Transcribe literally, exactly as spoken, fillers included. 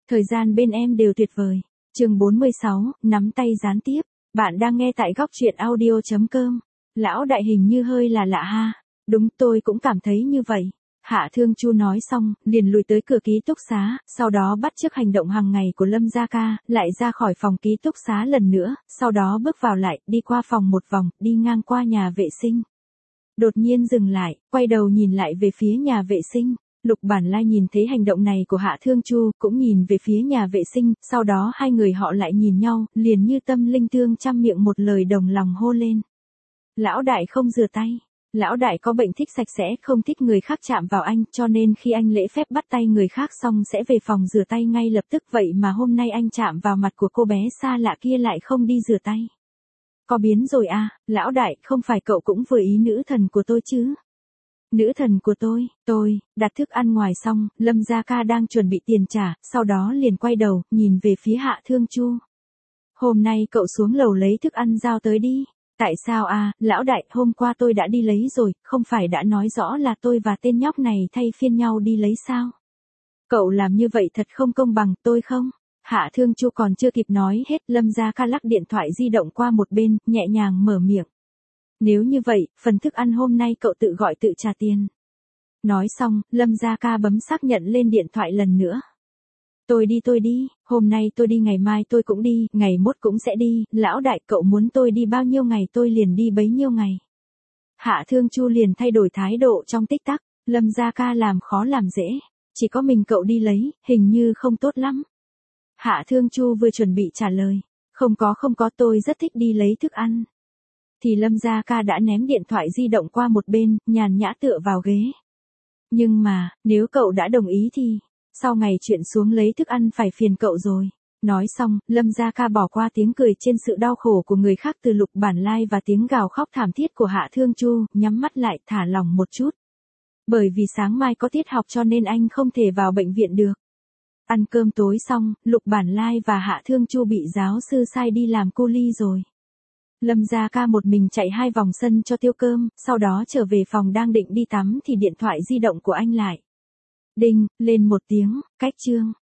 Thời gian bên em đều tuyệt vời. Chương bốn mươi sáu, nắm tay gián tiếp. Bạn đang nghe tại góc truyện audio chấm com. Lão đại hình như hơi là lạ ha. Đúng, tôi cũng cảm thấy như vậy. Hạ Thương Chu nói xong, liền lùi tới cửa ký túc xá, sau đó bắt chước hành động hàng ngày của Lâm Gia Ca, lại ra khỏi phòng ký túc xá lần nữa, sau đó bước vào lại, đi qua phòng một vòng, đi ngang qua nhà vệ sinh. Đột nhiên dừng lại, quay đầu nhìn lại về phía nhà vệ sinh. Lục Bản Lai nhìn thấy hành động này của Hạ Thương Chu, cũng nhìn về phía nhà vệ sinh, sau đó hai người họ lại nhìn nhau, liền như tâm linh tương trăm miệng một lời đồng lòng hô lên. Lão đại không rửa tay. Lão đại có bệnh thích sạch sẽ, không thích người khác chạm vào anh, cho nên khi anh lễ phép bắt tay người khác xong sẽ về phòng rửa tay ngay lập tức, vậy mà hôm nay anh chạm vào mặt của cô bé xa lạ kia lại không đi rửa tay. Có biến rồi à, lão đại, không phải cậu cũng vừa ý nữ thần của tôi chứ? Nữ thần của tôi, tôi, đặt thức ăn ngoài xong, Lâm Gia Ca đang chuẩn bị tiền trả, sau đó liền quay đầu, nhìn về phía Hạ Thương Chu. Hôm nay cậu xuống lầu lấy thức ăn giao tới đi. Tại sao à, lão đại, hôm qua tôi đã đi lấy rồi, không phải đã nói rõ là tôi và tên nhóc này thay phiên nhau đi lấy sao? Cậu làm như vậy thật không công bằng, tôi không? Hạ Thương Chu còn chưa kịp nói hết, Lâm Gia Ca lắc điện thoại di động qua một bên, nhẹ nhàng mở miệng. Nếu như vậy, phần thức ăn hôm nay cậu tự gọi tự trả tiền. Nói xong, Lâm Gia Ca bấm xác nhận lên điện thoại lần nữa. Tôi đi tôi đi, hôm nay tôi đi, ngày mai tôi cũng đi, ngày mốt cũng sẽ đi, lão đại, cậu muốn tôi đi bao nhiêu ngày tôi liền đi bấy nhiêu ngày. Hạ Thương Chu liền thay đổi thái độ trong tích tắc, Lâm Gia Ca làm khó làm dễ, chỉ có mình cậu đi lấy, hình như không tốt lắm. Hạ Thương Chu vừa chuẩn bị trả lời, không có không có, tôi rất thích đi lấy thức ăn. Thì Lâm Gia Ca đã ném điện thoại di động qua một bên, nhàn nhã tựa vào ghế. Nhưng mà, nếu cậu đã đồng ý thì, sau ngày chuyện xuống lấy thức ăn phải phiền cậu rồi. Nói xong, Lâm Gia Ca bỏ qua tiếng cười trên sự đau khổ của người khác từ Lục Bản Lai và tiếng gào khóc thảm thiết của Hạ Thương Chu, nhắm mắt lại, thả lỏng một chút. Bởi vì sáng mai có tiết học cho nên anh không thể vào bệnh viện được. Ăn cơm tối xong, Lục Bản Lai và Hạ Thương Chu bị giáo sư sai đi làm cu li rồi. Lâm Gia Ca một mình chạy hai vòng sân cho tiêu cơm, sau đó trở về phòng đang định đi tắm thì điện thoại di động của anh lại. Đinh, lên một tiếng, cách chương.